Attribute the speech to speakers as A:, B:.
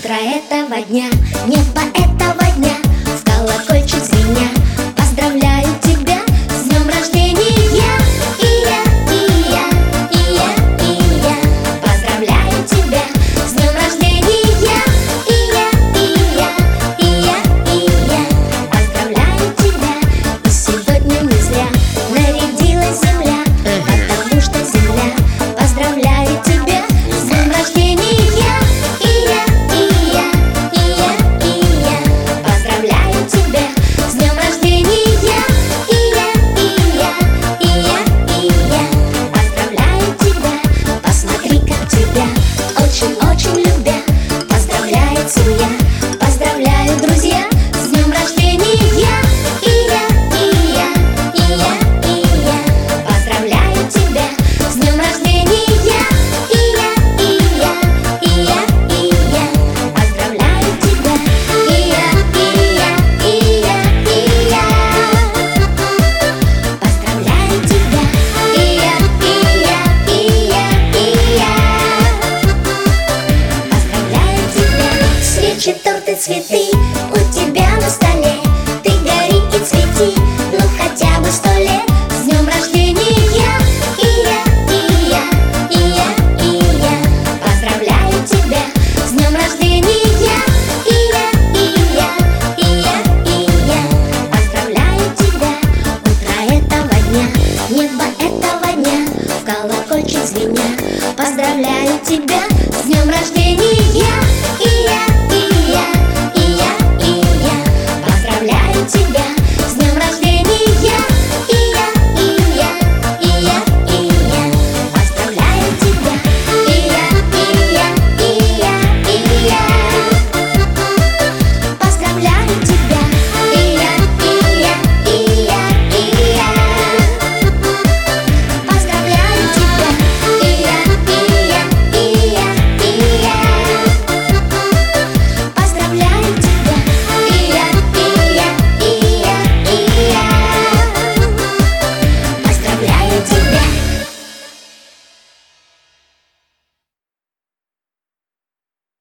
A: Утро этого дня, небо этого дня, в колокольчик звеня, поздравляю тебя с днем рождения. И я, и я, и я, и я поздравляю тебя с днем рождения. И я, и я, и я, и я поздравляю тебя. И сегодня не зря нарядилась земля, потому что земля поздравляет тебя с днем рождения. Очень любя, поздравляет семья, поздравляю друзья с днем рождения. И я, и я, и я, и я поздравляю тебя с днем рождения. И я, и я, и я, и я поздравляю тебя. И я, и я, и я, и я поздравляю тебя. И я, и я, и я, и я свечи, торты, цветы.